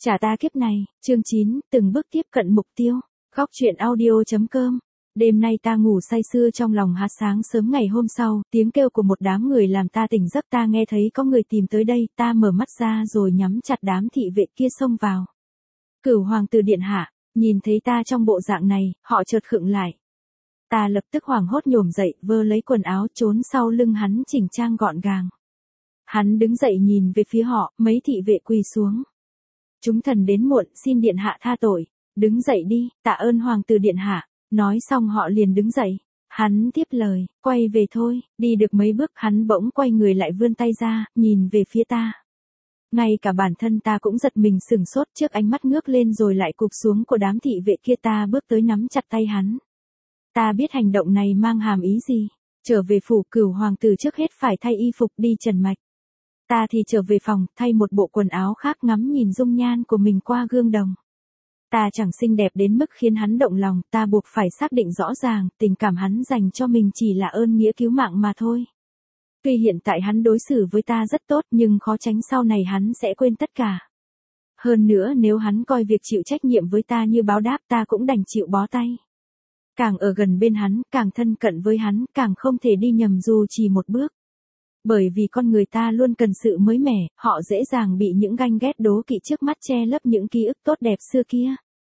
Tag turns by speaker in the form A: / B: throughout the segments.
A: Trả ta kiếp này, chương 9, từng bước tiếp cận mục tiêu. Góc truyện audio.com. Đêm nay ta ngủ say sưa trong lòng hát sáng sớm ngày hôm sau, tiếng kêu của một đám người làm ta tỉnh giấc, ta nghe thấy có người tìm tới đây, ta mở mắt ra rồi nhắm chặt, đám thị vệ kia xông vào. Cửu hoàng tử điện hạ, nhìn thấy ta trong bộ dạng này, họ chợt khựng lại. Ta lập tức hoảng hốt nhổm dậy, vơ lấy quần áo trốn sau lưng hắn chỉnh trang gọn gàng. Hắn đứng dậy nhìn về phía họ, mấy thị vệ quỳ xuống. Chúng thần đến muộn, xin điện hạ tha tội. Đứng dậy đi, tạ ơn hoàng tử điện hạ. Nói xong họ liền đứng dậy. Hắn tiếp lời, quay về thôi. Đi được mấy bước hắn bỗng quay người lại, vươn tay ra, nhìn về phía ta. Ngay cả bản thân ta cũng giật mình sửng sốt trước ánh mắt ngước lên rồi lại cụp xuống của đám thị vệ kia. Ta bước tới nắm chặt tay hắn. Ta biết hành động này mang hàm ý gì. Trở về phủ, Cửu hoàng tử trước hết phải thay y phục đi trần mạch. Ta thì trở về phòng, thay một bộ quần áo khác, ngắm nhìn dung nhan của mình qua gương đồng. Ta chẳng xinh đẹp đến mức khiến hắn động lòng, ta buộc phải xác định rõ ràng, tình cảm hắn dành cho mình chỉ là ơn nghĩa cứu mạng mà thôi. Tuy hiện tại hắn đối xử với ta rất tốt, nhưng khó tránh sau này hắn sẽ quên tất cả. Hơn nữa nếu hắn coi việc chịu trách nhiệm với ta như báo đáp, ta cũng đành chịu bó tay. Càng ở gần bên hắn, càng thân cận với hắn, càng không thể đi nhầm dù chỉ một bước. Bởi vì con người ta luôn cần sự mới mẻ, họ dễ dàng bị những ganh ghét đố kỵ trước mắt che lấp những ký ức tốt đẹp xưa kia.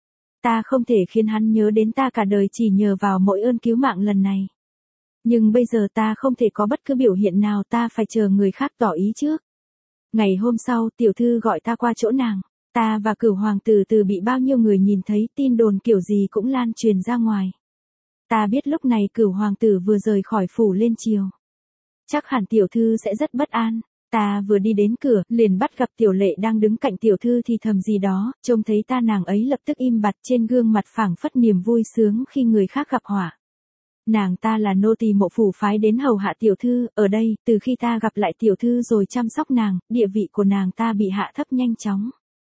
A: Ta không thể khiến hắn nhớ đến ta cả đời chỉ nhờ vào mỗi ơn cứu mạng lần này. Nhưng bây giờ ta không thể có bất cứ biểu hiện nào, ta phải chờ người khác tỏ ý trước. Ngày hôm sau, tiểu thư gọi ta qua chỗ nàng. Ta và Cửu hoàng tử từ bị bao nhiêu người nhìn thấy, tin đồn kiểu gì cũng lan truyền ra ngoài. Ta biết lúc này Cửu hoàng tử vừa rời khỏi phủ lên triều. Chắc hẳn tiểu thư sẽ rất bất an. Ta vừa đi đến cửa, liền bắt gặp Tiểu Lệ đang đứng cạnh tiểu thư thì thầm gì đó, trông thấy ta nàng ấy lập tức im bặt, trên gương mặt phảng phất niềm vui sướng khi người khác gặp họa. Nàng ta là nô tỳ Mộ phủ phái đến hầu hạ tiểu thư, ở đây, từ khi ta gặp lại tiểu thư rồi chăm sóc nàng, địa vị của nàng ta bị hạ thấp nhanh chóng.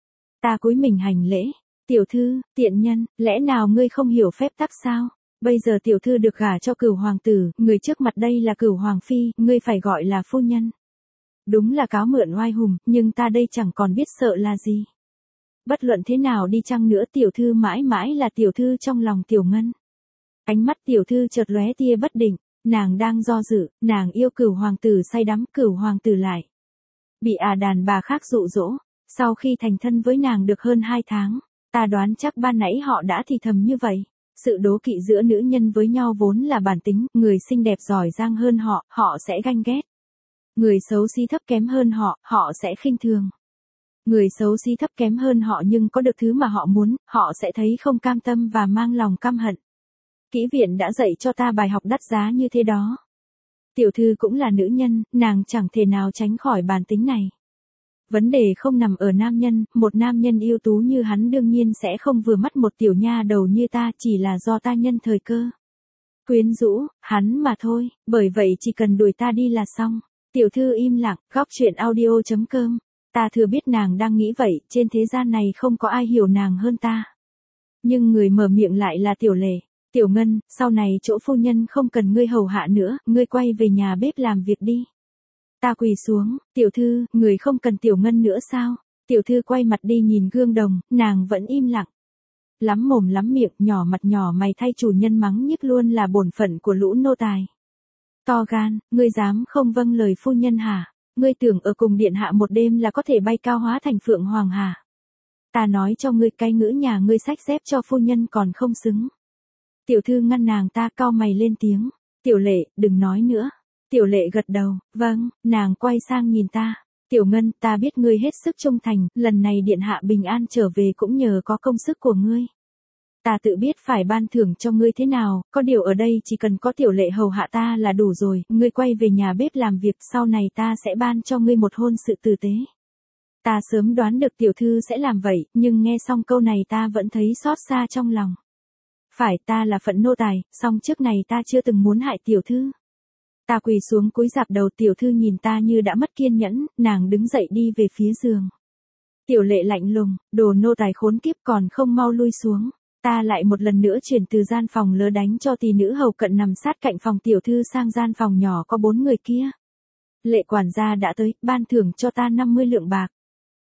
A: Ta cúi mình hành lễ. Tiểu thư, tiện nhân, lẽ nào ngươi không hiểu phép tắc sao? Bây giờ tiểu thư được gả cho Cửu hoàng tử, người trước mặt đây là Cửu hoàng phi, ngươi phải gọi là phu nhân. Đúng là cáo mượn oai hùng, nhưng ta đây chẳng còn biết sợ là gì. Bất luận thế nào đi chăng nữa, tiểu thư mãi mãi là tiểu thư trong lòng Tiểu Ngân. Ánh mắt tiểu thư chợt lóe tia bất định, nàng đang do dự, nàng yêu Cửu hoàng tử say đắm, Cửu hoàng tử lại bị đàn bà khác dụ dỗ. Sau khi thành thân với nàng được hơn 2 tháng, ta đoán chắc ban nãy họ đã thì thầm như vậy. Sự đố kỵ giữa nữ nhân với nhau vốn là bản tính, người xinh đẹp giỏi giang hơn họ, họ sẽ ganh ghét. Người xấu xí thấp kém hơn họ, họ sẽ khinh thường. Người xấu xí thấp kém hơn họ nhưng có được thứ mà họ muốn, họ sẽ thấy không cam tâm và mang lòng căm hận. Kỹ viện đã dạy cho ta bài học đắt giá như thế đó. Tiểu thư cũng là nữ nhân, nàng chẳng thể nào tránh khỏi bản tính này. Vấn đề không nằm ở nam nhân, một nam nhân ưu tú như hắn đương nhiên sẽ không vừa mắt một tiểu nha đầu như ta, chỉ là do ta nhân thời cơ quyến rũ hắn mà thôi, bởi vậy chỉ cần đuổi ta đi là xong. Tiểu thư im lặng, góc truyện audio.com. Ta thừa biết nàng đang nghĩ vậy, trên thế gian này không có ai hiểu nàng hơn ta. Nhưng người mở miệng lại là Tiểu Lệ. Tiểu Ngân, sau này chỗ phu nhân không cần ngươi hầu hạ nữa, ngươi quay về nhà bếp làm việc đi. Ta quỳ xuống, tiểu thư, người không cần Tiểu Ngân nữa sao? Tiểu thư quay mặt đi nhìn gương đồng, nàng vẫn im lặng. Lắm mồm lắm miệng, nhỏ mặt nhỏ mày thay chủ nhân mắng nhiếc luôn là bổn phận của lũ nô tài. To gan, ngươi dám không vâng lời phu nhân hả? Ngươi tưởng ở cùng điện hạ một đêm là có thể bay cao hóa thành phượng hoàng hả? Ta nói cho ngươi, cái ngữ nhà ngươi xách xếp cho phu nhân còn không xứng. Tiểu thư ngăn nàng ta, cau mày lên tiếng. Tiểu Lệ, đừng nói nữa. Tiểu Lệ gật đầu, vâng, nàng quay sang nhìn ta. Tiểu Ngân, ta biết ngươi hết sức trung thành, lần này điện hạ bình an trở về cũng nhờ có công sức của ngươi. Ta tự biết phải ban thưởng cho ngươi thế nào, có điều ở đây chỉ cần có Tiểu Lệ hầu hạ ta là đủ rồi, ngươi quay về nhà bếp làm việc, sau này ta sẽ ban cho ngươi một hôn sự tử tế. Ta sớm đoán được tiểu thư sẽ làm vậy, nhưng nghe xong câu này ta vẫn thấy xót xa trong lòng. Phải, ta là phận nô tài, song trước này ta chưa từng muốn hại tiểu thư. Ta quỳ xuống cúi rạp đầu, tiểu thư nhìn ta như đã mất kiên nhẫn, nàng đứng dậy đi về phía giường. Tiểu Lệ lạnh lùng, đồ nô tài khốn kiếp, còn không mau lui xuống. Ta lại một lần nữa chuyển từ gian phòng lớn đánh cho tỷ nữ hầu cận nằm sát cạnh phòng tiểu thư sang gian phòng nhỏ có 4 người kia. Lệ quản gia đã tới, ban thưởng cho ta 50 lượng bạc.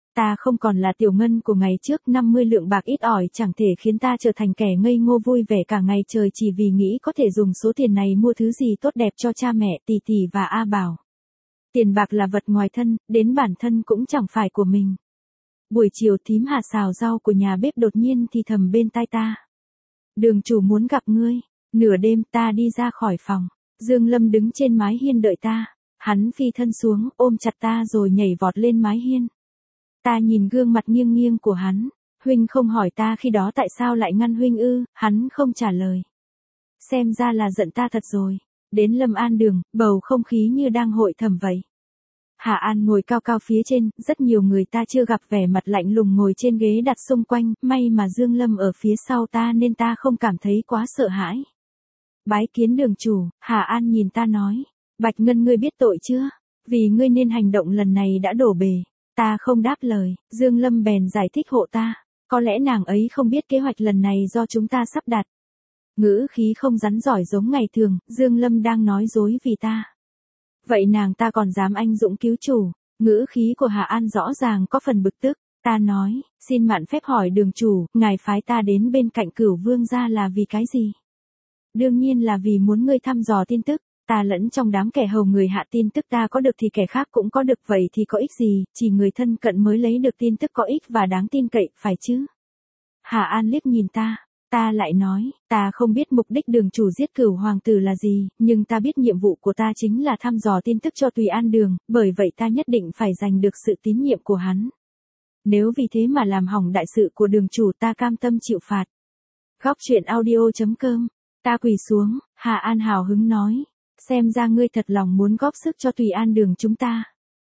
A: Ta không còn là Tiểu Ngân của ngày trước, 50 lượng bạc ít ỏi chẳng thể khiến ta trở thành kẻ ngây ngô vui vẻ cả ngày trời chỉ vì nghĩ có thể dùng số tiền này mua thứ gì tốt đẹp cho cha mẹ, Tỷ Tỷ và A Bảo. Tiền bạc là vật ngoài thân, đến bản thân cũng chẳng phải của mình. Buổi chiều thím Hà xào rau của nhà bếp đột nhiên thì thầm bên tai ta. Đường chủ muốn gặp ngươi. Nửa đêm ta đi ra khỏi phòng. Dương Lâm đứng trên mái hiên đợi ta. Hắn phi thân xuống, ôm chặt ta rồi nhảy vọt lên mái hiên. Ta nhìn gương mặt nghiêng nghiêng của hắn. Huynh không hỏi ta khi đó tại sao lại ngăn huynh ư, hắn không trả lời. Xem ra là giận ta thật rồi. Đến Lâm An đường, bầu không khí như đang hội thẩm vậy. Hà An ngồi cao cao phía trên, rất nhiều người ta chưa gặp vẻ mặt lạnh lùng ngồi trên ghế đặt xung quanh, may mà Dương Lâm ở phía sau ta nên ta không cảm thấy quá sợ hãi. Bái kiến đường chủ, Hà An nhìn ta nói, Bạch Ngân ngươi biết tội chưa? Vì ngươi nên hành động lần này đã đổ bể. Ta không đáp lời, Dương Lâm bèn giải thích hộ ta, có lẽ nàng ấy không biết kế hoạch lần này do chúng ta sắp đặt. Ngữ khí không rắn giỏi giống ngày thường, Dương Lâm đang nói dối vì ta. Vậy nàng ta còn dám anh dũng cứu chủ, ngữ khí của Hà An rõ ràng có phần bực tức, ta nói, xin mạn phép hỏi đường chủ, ngài phái ta đến bên cạnh Cửu Vương gia là vì cái gì? Đương nhiên là vì muốn ngươi thăm dò tin tức, ta lẫn trong đám kẻ hầu người hạ tin tức ta có được thì kẻ khác cũng có được vậy thì có ích gì, chỉ người thân cận mới lấy được tin tức có ích và đáng tin cậy, phải chứ? Hà An liếc nhìn ta. Ta lại nói, ta không biết mục đích đường chủ giết Cửu hoàng tử là gì, nhưng ta biết nhiệm vụ của ta chính là thăm dò tin tức cho Tùy An đường, bởi vậy ta nhất định phải giành được sự tín nhiệm của hắn. Nếu vì thế mà làm hỏng đại sự của đường chủ ta cam tâm chịu phạt. Góc truyện audio.com. Ta quỳ xuống, Hà An hào hứng nói, xem ra ngươi thật lòng muốn góp sức cho Tùy An đường chúng ta.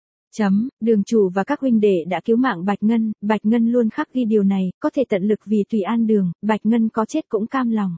A: Đường chủ và các huynh đệ đã cứu mạng Bạch Ngân luôn khắc ghi điều này, có thể tận lực vì Tùy An đường, Bạch Ngân có chết cũng cam lòng.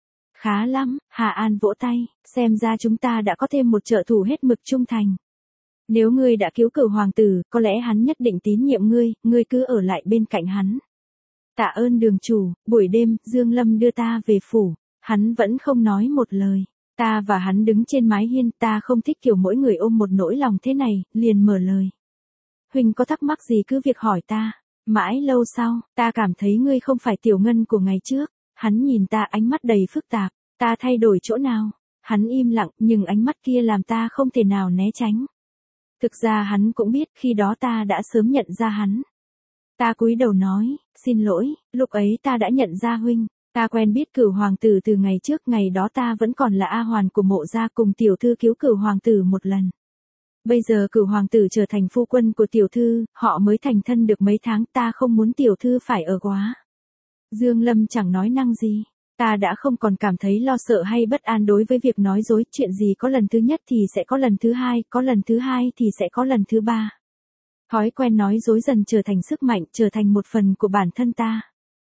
A: Khá lắm, Hà An vỗ tay, xem ra chúng ta đã có thêm một trợ thủ hết mực trung thành. Nếu ngươi đã cứu Cửu hoàng tử, có lẽ hắn nhất định tín nhiệm ngươi cứ ở lại bên cạnh hắn. Tạ ơn đường chủ. Buổi đêm, Dương Lâm đưa ta về phủ, hắn vẫn không nói một lời. Ta và hắn đứng trên mái hiên, ta không thích kiểu mỗi người ôm một nỗi lòng thế này, liền mở lời. Huynh có thắc mắc gì cứ việc hỏi ta. Mãi lâu sau, ta cảm thấy ngươi không phải Tiểu Ngân của ngày trước. Hắn nhìn ta ánh mắt đầy phức tạp, ta thay đổi chỗ nào? Hắn im lặng, nhưng ánh mắt kia làm ta không thể nào né tránh. Thực ra hắn cũng biết khi đó ta đã sớm nhận ra hắn. Ta cúi đầu nói, xin lỗi, lúc ấy ta đã nhận ra huynh. Ta quen biết Cửu hoàng tử từ ngày trước, ngày đó ta vẫn còn là A Hoàn của Mộ gia, cùng tiểu thư cứu Cửu hoàng tử một lần. Bây giờ Cửu hoàng tử trở thành phu quân của tiểu thư, họ mới thành thân được mấy tháng, ta không muốn tiểu thư phải ở quá. Dương Lâm chẳng nói năng gì. Ta đã không còn cảm thấy lo sợ hay bất an đối với việc nói dối, chuyện gì có lần thứ nhất thì sẽ có lần thứ hai, có lần thứ hai thì sẽ có lần thứ ba. Thói quen nói dối dần trở thành sức mạnh, trở thành một phần của bản thân ta.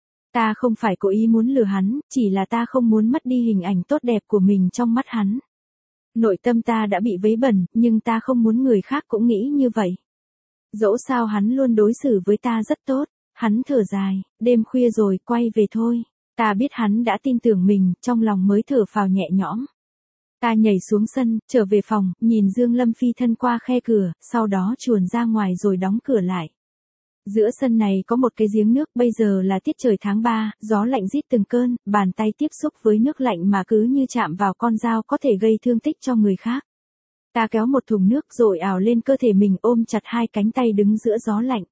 A: Ta không phải cố ý muốn lừa hắn, chỉ là ta không muốn mất đi hình ảnh tốt đẹp của mình trong mắt hắn. Nội tâm ta đã bị vấy bẩn, nhưng ta không muốn người khác cũng nghĩ như vậy. Dẫu sao hắn luôn đối xử với ta rất tốt. Hắn thở dài, đêm khuya rồi, quay về thôi. Ta biết hắn đã tin tưởng mình, trong lòng mới thở phào nhẹ nhõm. Ta nhảy xuống sân, trở về phòng, nhìn Dương Lâm phi thân qua khe cửa, sau đó chuồn ra ngoài rồi đóng cửa lại. Giữa sân này có một cái giếng nước, bây giờ là tiết trời tháng 3, gió lạnh rít từng cơn, bàn tay tiếp xúc với nước lạnh mà cứ như chạm vào con dao có thể gây thương tích cho người khác. Ta kéo một thùng nước rồi ảo lên cơ thể mình, ôm chặt hai cánh tay đứng giữa gió lạnh.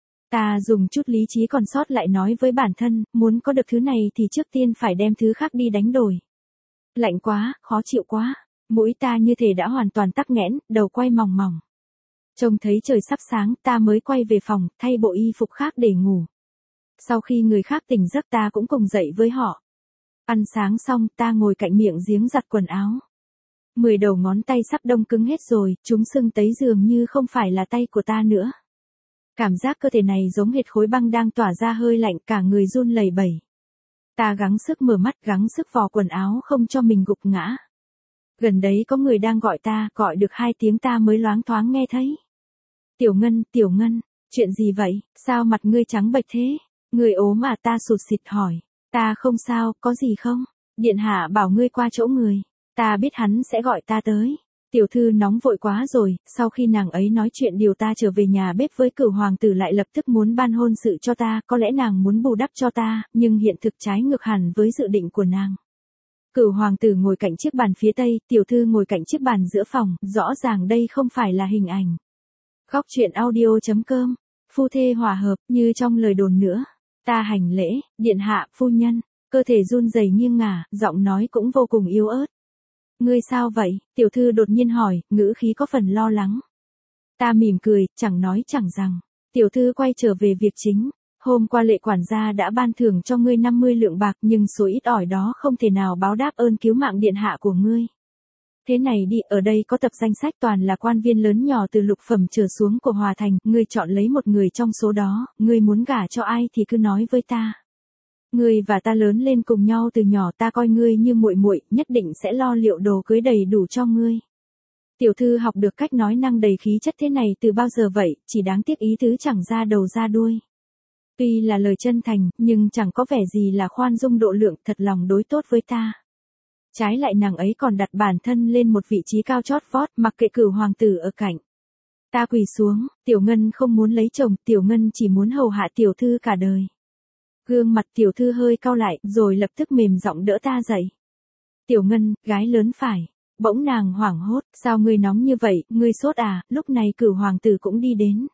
A: Ta dùng chút lý trí còn sót lại nói với bản thân, muốn có được thứ này thì trước tiên phải đem thứ khác đi đánh đổi. Lạnh quá, khó chịu quá, mũi ta như thể đã hoàn toàn tắc nghẽn, đầu quay mòng mòng. Trông thấy trời sắp sáng, ta mới quay về phòng, thay bộ y phục khác để ngủ. Sau khi người khác tỉnh giấc ta cũng cùng dậy với họ. Ăn sáng xong, ta ngồi cạnh miệng giếng giặt quần áo. 10 đầu ngón tay sắp đông cứng hết rồi, chúng sưng tấy dường như không phải là tay của ta nữa. Cảm giác cơ thể này giống hệt khối băng đang tỏa ra hơi lạnh, cả người run lẩy bẩy. Ta gắng sức mở mắt, gắng sức vò quần áo không cho mình gục ngã. Gần đấy có người đang gọi ta, gọi được 2 tiếng ta mới loáng thoáng nghe thấy. Tiểu Ngân, chuyện gì vậy, sao mặt ngươi trắng bệch thế? Người ốm à? Ta sụt sịt hỏi. Ta không sao, có gì không? Điện hạ bảo ngươi qua chỗ người. Ta biết hắn sẽ gọi ta tới. Tiểu thư nóng vội quá rồi, sau khi nàng ấy nói chuyện điều ta trở về nhà bếp với Cửu hoàng tử lại lập tức muốn ban hôn sự cho ta, có lẽ nàng muốn bù đắp cho ta, nhưng hiện thực trái ngược hẳn với dự định của nàng. Cửu hoàng tử ngồi cạnh chiếc bàn phía tây, tiểu thư ngồi cạnh chiếc bàn giữa phòng, rõ ràng đây không phải là hình ảnh. Góc truyện audio.com, phu thê hòa hợp, như trong lời đồn nữa. Ta hành lễ, điện hạ, phu nhân, cơ thể run rẩy nghiêng ngả, giọng nói cũng vô cùng yếu ớt. Ngươi sao vậy? Tiểu thư đột nhiên hỏi, ngữ khí có phần lo lắng. Ta mỉm cười, chẳng nói chẳng rằng. Tiểu thư quay trở về việc chính. Hôm qua Lệ quản gia đã ban thưởng cho ngươi 50 lượng bạc, nhưng số ít ỏi đó không thể nào báo đáp ơn cứu mạng điện hạ của ngươi. Thế này đi, ở đây có tập danh sách toàn là quan viên lớn nhỏ từ lục phẩm trở xuống của Hòa Thành, ngươi chọn lấy một người trong số đó, ngươi muốn gả cho ai thì cứ nói với ta. Ngươi và ta lớn lên cùng nhau từ nhỏ, ta coi ngươi như muội muội, nhất định sẽ lo liệu đồ cưới đầy đủ cho ngươi. Tiểu thư học được cách nói năng đầy khí chất thế này từ bao giờ vậy, chỉ đáng tiếc ý tứ chẳng ra đầu ra đuôi. Tuy là lời chân thành, nhưng chẳng có vẻ gì là khoan dung độ lượng, thật lòng đối tốt với ta. Trái lại nàng ấy còn đặt bản thân lên một vị trí cao chót vót, mặc kệ Cửu hoàng tử ở cạnh. Ta quỳ xuống, Tiểu Ngân không muốn lấy chồng, Tiểu Ngân chỉ muốn hầu hạ tiểu thư cả đời. Gương mặt tiểu thư hơi cau lại, rồi lập tức mềm giọng đỡ ta dậy. Tiểu Ngân, gái lớn phải. Bỗng nàng hoảng hốt, sao ngươi nóng như vậy, ngươi sốt à? Lúc này Cửu hoàng tử cũng đi đến.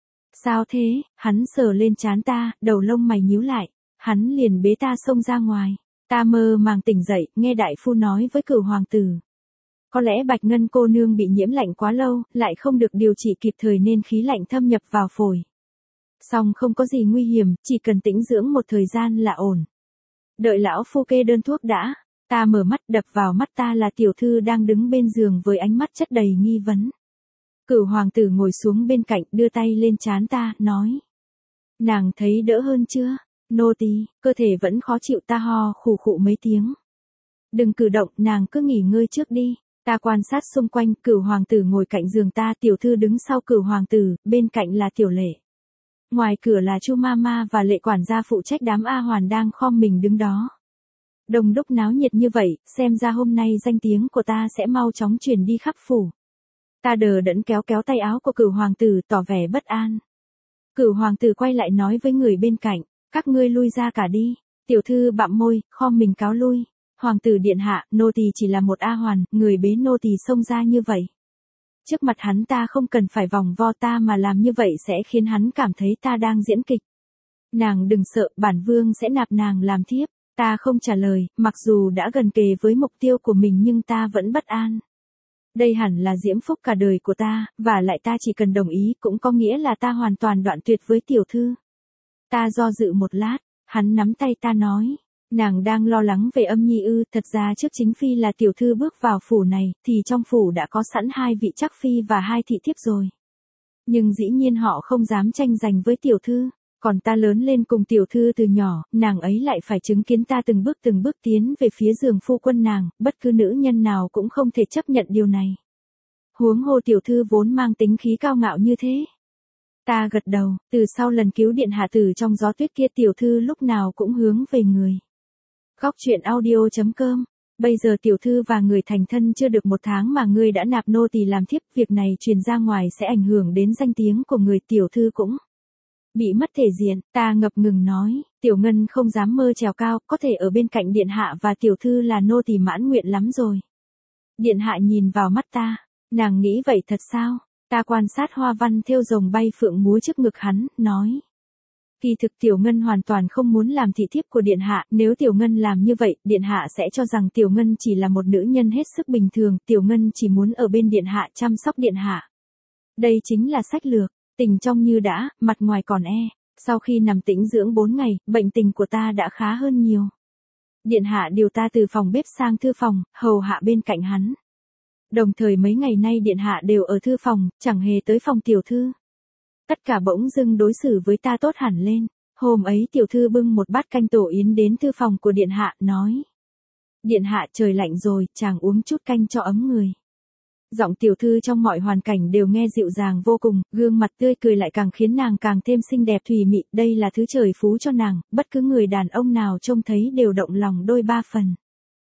A: Sao thế? Hắn sờ lên trán ta, đầu lông mày nhíu lại. Hắn liền bế ta xông ra ngoài. Ta mơ màng tỉnh dậy, nghe đại phu nói với Cửu hoàng tử. Có lẽ Bạch Ngân cô nương bị nhiễm lạnh quá lâu, lại không được điều trị kịp thời nên khí lạnh thâm nhập vào phổi. Song không có gì nguy hiểm, chỉ cần tĩnh dưỡng một thời gian là ổn. Đợi lão phu kê đơn thuốc đã. Ta mở mắt, đập vào mắt ta là tiểu thư đang đứng bên giường với ánh mắt chất đầy nghi vấn. Cửu hoàng tử ngồi xuống bên cạnh, đưa tay lên trán ta, nói. Nàng thấy đỡ hơn chưa? Nô tỳ, cơ thể vẫn khó chịu, ta ho khủ khụ mấy tiếng. Đừng cử động, nàng cứ nghỉ ngơi trước đi. Ta quan sát xung quanh, Cửu hoàng tử ngồi cạnh giường ta, tiểu thư đứng sau Cửu hoàng tử, bên cạnh là Tiểu Lệ. Ngoài cửa là Chu Mama và Lệ quản gia phụ trách đám A Hoàn đang khom mình đứng đó. Đông đúc náo nhiệt như vậy, xem ra hôm nay danh tiếng của ta sẽ mau chóng truyền đi khắp phủ. Ta đờ đẫn kéo tay áo của Cửu hoàng tử, tỏ vẻ bất an. Cửu hoàng tử quay lại nói với người bên cạnh, các ngươi lui ra cả đi. Tiểu thư bặm môi, khom mình cáo lui. Hoàng tử điện hạ, nô tỳ chỉ là một A Hoàn, người bế nô tỳ xông ra như vậy. Trước mặt hắn ta không cần phải vòng vo, ta mà làm như vậy sẽ khiến hắn cảm thấy ta đang diễn kịch. Nàng đừng sợ, bản vương sẽ nạp nàng làm thiếp. Ta không trả lời, mặc dù đã gần kề với mục tiêu của mình nhưng ta vẫn bất an. Đây hẳn là diễm phúc cả đời của ta, và lại ta chỉ cần đồng ý cũng có nghĩa là ta hoàn toàn đoạn tuyệt với tiểu thư. Ta do dự một lát, hắn nắm tay ta nói. Nàng đang lo lắng về Âm Nhi ư? Thật ra trước chính phi là tiểu thư bước vào phủ này, thì trong phủ đã có sẵn 2 vị trắc phi và 2 thị thiếp rồi. Nhưng dĩ nhiên họ không dám tranh giành với tiểu thư. Còn ta lớn lên cùng tiểu thư từ nhỏ, nàng ấy lại phải chứng kiến ta từng bước tiến về phía giường phu quân nàng, bất cứ nữ nhân nào cũng không thể chấp nhận điều này. Huống hồ tiểu thư vốn mang tính khí cao ngạo như thế. Ta gật đầu, từ sau lần cứu điện hạ tử trong gió tuyết kia tiểu thư lúc nào cũng hướng về người. Góc truyện audio.com. Bây giờ tiểu thư và người thành thân chưa được 1 tháng mà ngươi đã nạp nô tỳ làm thiếp, việc này truyền ra ngoài sẽ ảnh hưởng đến danh tiếng của người, tiểu thư cũng bị mất thể diện. Ta ngập ngừng nói, Tiểu Ngân không dám mơ trèo cao, có thể ở bên cạnh điện hạ và tiểu thư là nô tỳ mãn nguyện lắm rồi. Điện hạ nhìn vào mắt ta, nàng nghĩ vậy thật sao? Ta quan sát hoa văn thêu rồng bay phượng múa trước ngực hắn, nói. Kỳ thực Tiểu Ngân hoàn toàn không muốn làm thị thiếp của điện hạ, nếu Tiểu Ngân làm như vậy, điện hạ sẽ cho rằng Tiểu Ngân chỉ là một nữ nhân hết sức bình thường, Tiểu Ngân chỉ muốn ở bên điện hạ chăm sóc điện hạ. Đây chính là sách lược. Tình trong như đã, mặt ngoài còn Sau khi nằm tĩnh dưỡng 4 ngày, bệnh tình của ta đã khá hơn nhiều. Điện hạ điều ta từ phòng bếp sang thư phòng, hầu hạ bên cạnh hắn. Đồng thời mấy ngày nay điện hạ đều ở thư phòng, chẳng hề tới phòng tiểu thư. Tất cả bỗng dưng đối xử với ta tốt hẳn lên. Hôm ấy tiểu thư bưng một bát canh tổ yến đến thư phòng của điện hạ, nói. Điện hạ, trời lạnh rồi, chàng uống chút canh cho ấm người. Giọng tiểu thư trong mọi hoàn cảnh đều nghe dịu dàng vô cùng, gương mặt tươi cười lại càng khiến nàng càng thêm xinh đẹp thùy mị, đây là thứ trời phú cho nàng, bất cứ người đàn ông nào trông thấy đều động lòng đôi ba phần.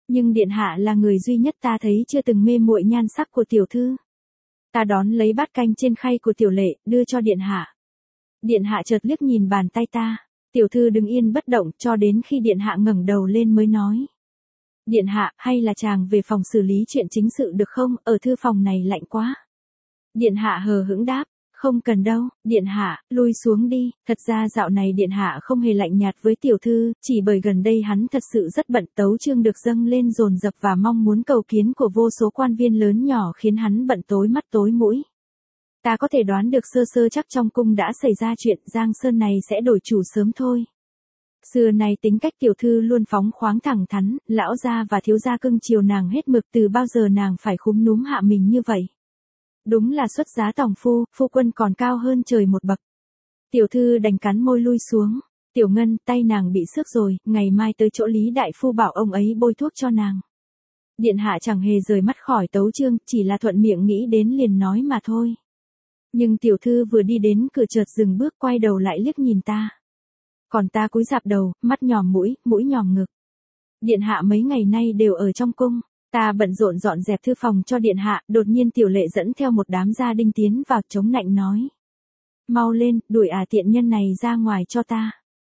A: Nhưng điện hạ là người duy nhất ta thấy chưa từng mê muội nhan sắc của tiểu thư. Ta đón lấy bát canh trên khay của tiểu lệ, đưa cho điện hạ. Điện hạ chợt liếc nhìn bàn tay ta. Tiểu thư đứng yên bất động cho đến khi điện hạ ngẩng đầu lên mới nói. Điện hạ, hay là chàng về phòng xử lý chuyện chính sự được không, ở thư phòng này lạnh quá. Điện hạ hờ hững đáp. Không cần đâu, điện hạ, lui xuống đi. Thật ra dạo này điện hạ không hề lạnh nhạt với tiểu thư, chỉ bởi gần đây hắn thật sự rất bận, tấu chương được dâng lên dồn dập và mong muốn cầu kiến của vô số quan viên lớn nhỏ khiến hắn bận tối mắt tối mũi. Ta có thể đoán được sơ sơ chắc trong cung đã xảy ra chuyện, Giang Sơn này sẽ đổi chủ sớm thôi. Xưa này tính cách tiểu thư luôn phóng khoáng thẳng thắn, lão gia và thiếu gia cưng chiều nàng hết mực, từ bao giờ nàng phải khúm núm hạ mình như vậy. Đúng là xuất giá tòng phu quân còn cao hơn trời một bậc. Tiểu thư đành cắn môi lui xuống. Tiểu Ngân, tay nàng bị xước rồi, ngày mai tới chỗ Lý đại phu bảo ông ấy bôi thuốc cho nàng. Điện hạ chẳng hề rời mắt khỏi tấu chương, chỉ là thuận miệng nghĩ đến liền nói mà thôi. Nhưng tiểu thư vừa đi đến cửa chợt dừng bước, quay đầu lại liếc nhìn ta. Còn ta cúi rạp đầu, mắt nhòm mũi nhòm ngực. Điện hạ mấy ngày nay đều ở trong cung. Ta bận rộn dọn dẹp thư phòng cho điện hạ, đột nhiên tiểu lệ dẫn theo một đám gia đình tiến vào, chống nạnh nói. Mau lên, đuổi tiện nhân này ra ngoài cho ta.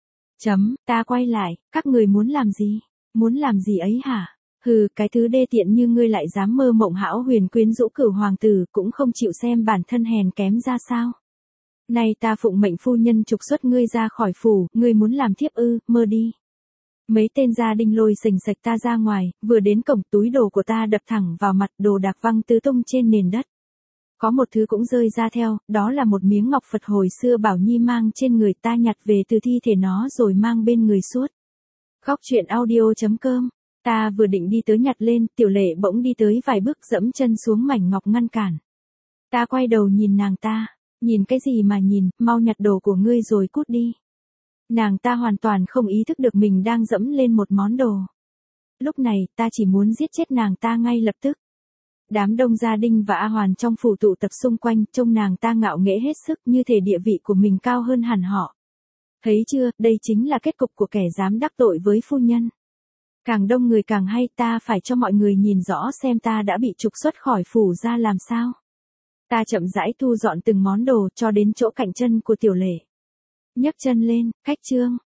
A: Ta quay lại, các người muốn làm gì? Muốn làm gì ấy hả? Hừ, cái thứ đê tiện như ngươi lại dám mơ mộng hão huyền quyến rũ cửu hoàng tử, cũng không chịu xem bản thân hèn kém ra sao. Này ta phụng mệnh phu nhân trục xuất ngươi ra khỏi phủ, ngươi muốn làm thiếp ư, mơ đi. Mấy tên gia đình lôi sình sạch ta ra ngoài, vừa đến cổng túi đồ của ta đập thẳng vào mặt, đồ đạc văng tứ tung trên nền đất. Có một thứ cũng rơi ra theo, đó là một miếng ngọc Phật hồi xưa Bảo Nhi mang trên người, ta nhặt về từ thi thể nó rồi mang bên người suốt. Góc truyện audio.com. Ta vừa định đi tới nhặt lên, tiểu lệ bỗng đi tới vài bước dẫm chân xuống mảnh ngọc ngăn cản. Ta quay đầu nhìn nàng ta, nhìn cái gì mà nhìn, mau nhặt đồ của ngươi rồi cút đi. Nàng ta hoàn toàn không ý thức được mình đang dẫm lên một món đồ. Lúc này, ta chỉ muốn giết chết nàng ta ngay lập tức. Đám đông gia đình và A Hoàn trong phủ tụ tập xung quanh, trông nàng ta ngạo nghễ hết sức, như thể địa vị của mình cao hơn hẳn họ. Thấy chưa, đây chính là kết cục của kẻ dám đắc tội với phu nhân. Càng đông người càng hay, ta phải cho mọi người nhìn rõ xem ta đã bị trục xuất khỏi phủ ra làm sao. Ta chậm rãi thu dọn từng món đồ cho đến chỗ cạnh chân của tiểu lệ. Nhấc chân lên, khách trương,